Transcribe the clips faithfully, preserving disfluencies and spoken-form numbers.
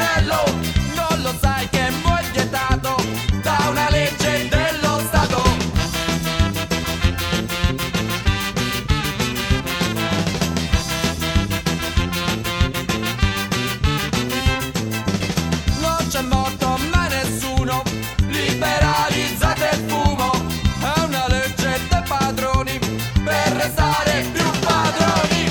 fratello, non lo sai che mo' è vietato da una legge dello Stato. Non c'è morto mai nessuno, liberalizzate il fumo, è una legge dei padroni per restare più padroni.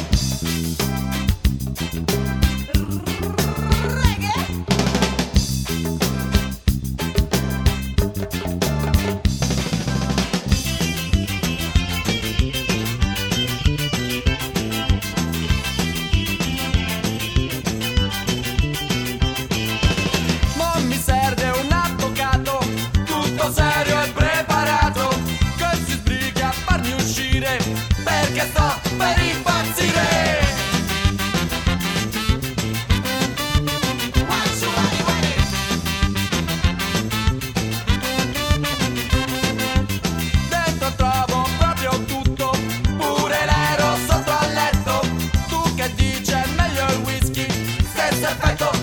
Mo' mi serve un avvocato tutto serio e preparato, che si sbrighi a farmi uscire perché sto per impazzire. Dentro trovo proprio tutto, pure l'ero sotto al letto. Tu che dici è meglio il whisky, stesso effetto